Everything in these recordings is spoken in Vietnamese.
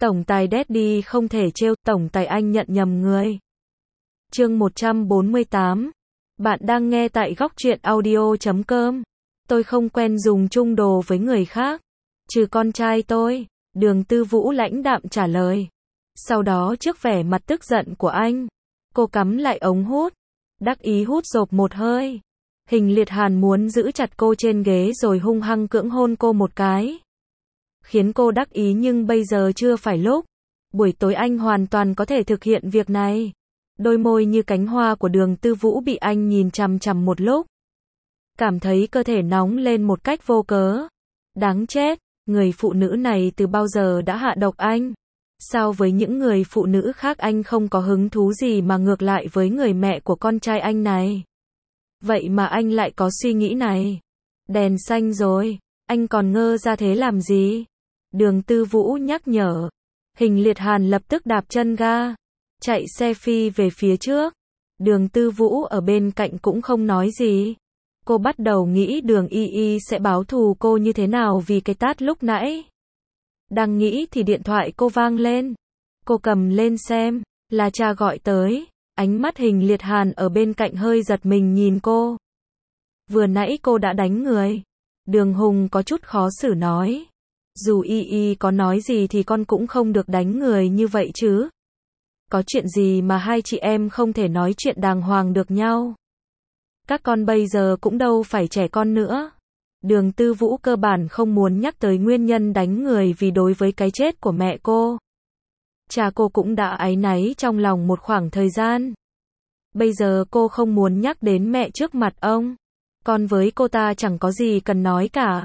Tổng tài Daddy không thể trêu, tổng tài anh nhận nhầm người. Chương 148. Bạn đang nghe tại góc truyện audio.com. Tôi không quen dùng chung đồ với người khác, trừ con trai tôi, Đường Tư Vũ lãnh đạm trả lời. Sau đó trước vẻ mặt tức giận của anh, cô cắm lại ống hút, đắc ý hút rộp một hơi. Hình Liệt Hàn muốn giữ chặt cô trên ghế rồi hung hăng cưỡng hôn cô một cái, khiến cô đắc ý, nhưng bây giờ chưa phải lúc. Buổi tối anh hoàn toàn có thể thực hiện việc này. Đôi môi như cánh hoa của Đường Tư Vũ bị anh nhìn chằm chằm một lúc, cảm thấy cơ thể nóng lên một cách vô cớ. Đáng chết, người phụ nữ này từ bao giờ đã hạ độc anh? Sao với những người phụ nữ khác anh không có hứng thú gì mà ngược lại với người mẹ của con trai anh này? Vậy mà anh lại có suy nghĩ này. Đèn xanh rồi, anh còn ngơ ra thế làm gì? Đường Tư Vũ nhắc nhở. Hình Liệt Hàn lập tức đạp chân ga, chạy xe phi về phía trước. Đường Tư Vũ ở bên cạnh cũng không nói gì. Cô bắt đầu nghĩ Đường Y Y sẽ báo thù cô như thế nào vì cái tát lúc nãy. Đang nghĩ thì điện thoại cô vang lên. Cô cầm lên xem, là cha gọi tới. Ánh mắt Hình Liệt Hàn ở bên cạnh hơi giật mình nhìn cô. Vừa nãy cô đã đánh người. Đường Hùng có chút khó xử nói. Dù Y Y có nói gì thì con cũng không được đánh người như vậy chứ. Có chuyện gì mà hai chị em không thể nói chuyện đàng hoàng được nhau? Các con bây giờ cũng đâu phải trẻ con nữa. Đường Tư Vũ cơ bản không muốn nhắc tới nguyên nhân đánh người vì đối với cái chết của mẹ cô, cha cô cũng đã áy náy trong lòng một khoảng thời gian. Bây giờ cô không muốn nhắc đến mẹ trước mặt ông. Con với cô ta chẳng có gì cần nói cả.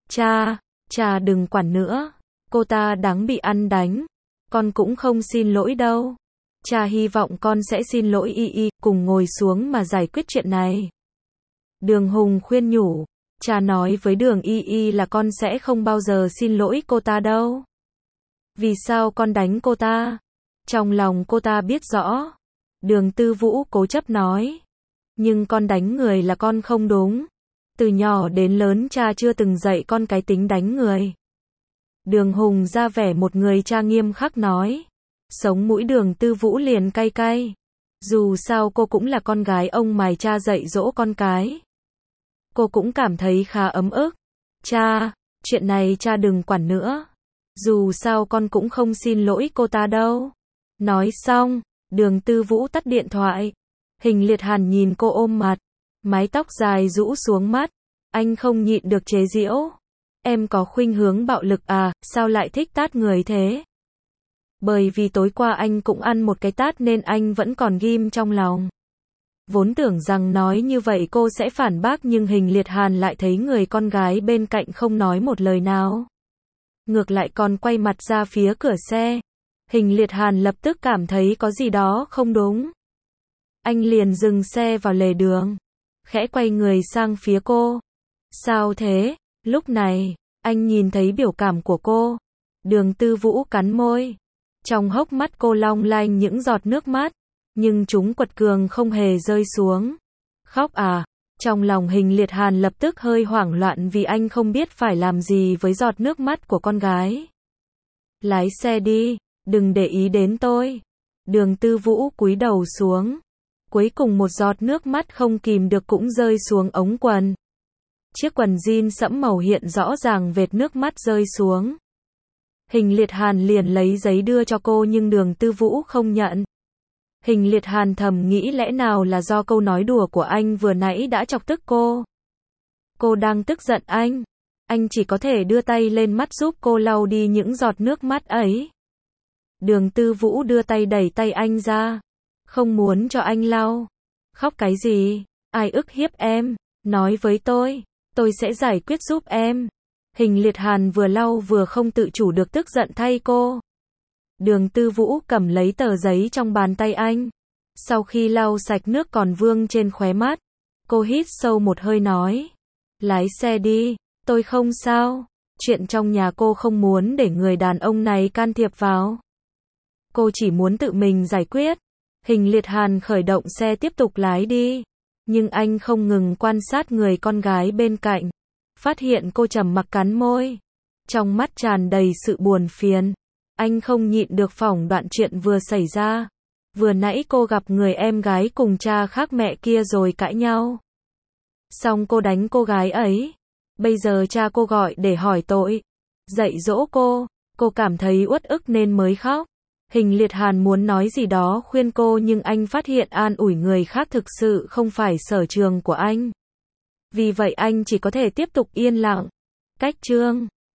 Cha đừng quản nữa. Cô ta đáng bị ăn đánh. Con cũng không xin lỗi đâu. Cha hy vọng con sẽ xin lỗi Y Y, cùng ngồi xuống mà giải quyết chuyện này. Đường Hùng khuyên nhủ. Cha nói với Đường Y Y là con sẽ không bao giờ xin lỗi cô ta đâu. Vì sao con đánh cô ta? Trong lòng cô ta biết rõ. Đường Tư Vũ cố chấp nói. Nhưng con đánh người là con không đúng. Từ nhỏ đến lớn cha chưa từng dạy con cái tính đánh người. Đường Hùng ra vẻ một người cha nghiêm khắc nói. Sống mũi Đường Tư Vũ liền cay cay. Dù sao cô cũng là con gái ông mà cha dạy dỗ con cái. Cô cũng cảm thấy khá ấm ức. Cha, chuyện này cha đừng quản nữa. Dù sao con cũng không xin lỗi cô ta đâu. Nói xong, Đường Tư Vũ tắt điện thoại. Hình Liệt Hàn nhìn cô ôm mặt, mái tóc dài rũ xuống mắt. Anh không nhịn được chế giễu. Em có khuynh hướng bạo lực à, sao lại thích tát người thế? Bởi vì tối qua anh cũng ăn một cái tát nên anh vẫn còn ghim trong lòng. Vốn tưởng rằng nói như vậy cô sẽ phản bác, nhưng Hình Liệt Hàn lại thấy người con gái bên cạnh không nói một lời nào. Ngược lại còn quay mặt ra phía cửa xe. Hình Liệt Hàn lập tức cảm thấy có gì đó không đúng. Anh liền dừng xe vào lề đường, khẽ quay người sang phía cô. Sao thế? Lúc này, anh nhìn thấy biểu cảm của cô. Đường Tư Vũ cắn môi. Trong hốc mắt cô long lanh những giọt nước mắt, nhưng chúng quật cường không hề rơi xuống. Khóc à? Trong lòng Hình Liệt Hàn lập tức hơi hoảng loạn vì anh không biết phải làm gì với giọt nước mắt của con gái. Lái xe đi, đừng để ý đến tôi. Đường Tư Vũ cúi đầu xuống. Cuối cùng một giọt nước mắt không kìm được cũng rơi xuống ống quần. Chiếc quần jean sẫm màu hiện rõ ràng vệt nước mắt rơi xuống. Hình Liệt Hàn liền lấy giấy đưa cho cô nhưng Đường Tư Vũ không nhận. Hình Liệt Hàn thầm nghĩ lẽ nào là do câu nói đùa của anh vừa nãy đã chọc tức cô. Cô đang tức giận anh chỉ có thể đưa tay lên mắt giúp cô lau đi những giọt nước mắt ấy. Đường Tư Vũ đưa tay đẩy tay anh ra, không muốn cho anh lau. Khóc cái gì? Ai ức hiếp em? Nói với tôi sẽ giải quyết giúp em. Hình Liệt Hàn vừa lau vừa không tự chủ được tức giận thay cô. Đường Tư Vũ cầm lấy tờ giấy trong bàn tay anh. Sau khi lau sạch nước còn vương trên khóe mắt, cô hít sâu một hơi nói. Lái xe đi, tôi không sao. Chuyện trong nhà cô không muốn để người đàn ông này can thiệp vào. Cô chỉ muốn tự mình giải quyết. Hình Liệt Hàn khởi động xe tiếp tục lái đi. Nhưng anh không ngừng quan sát người con gái bên cạnh. Phát hiện cô trầm mặc cắn môi. Trong mắt tràn đầy sự buồn phiền. Anh không nhịn được phỏng đoạn chuyện vừa xảy ra. Vừa nãy cô gặp người em gái cùng cha khác mẹ kia rồi cãi nhau. Xong cô đánh cô gái ấy. Bây giờ cha cô gọi để hỏi tội, dạy dỗ cô cảm thấy uất ức nên mới khóc. Hình Liệt Hàn muốn nói gì đó khuyên cô nhưng anh phát hiện an ủi người khác thực sự không phải sở trường của anh. Vì vậy anh chỉ có thể tiếp tục yên lặng. Cách chương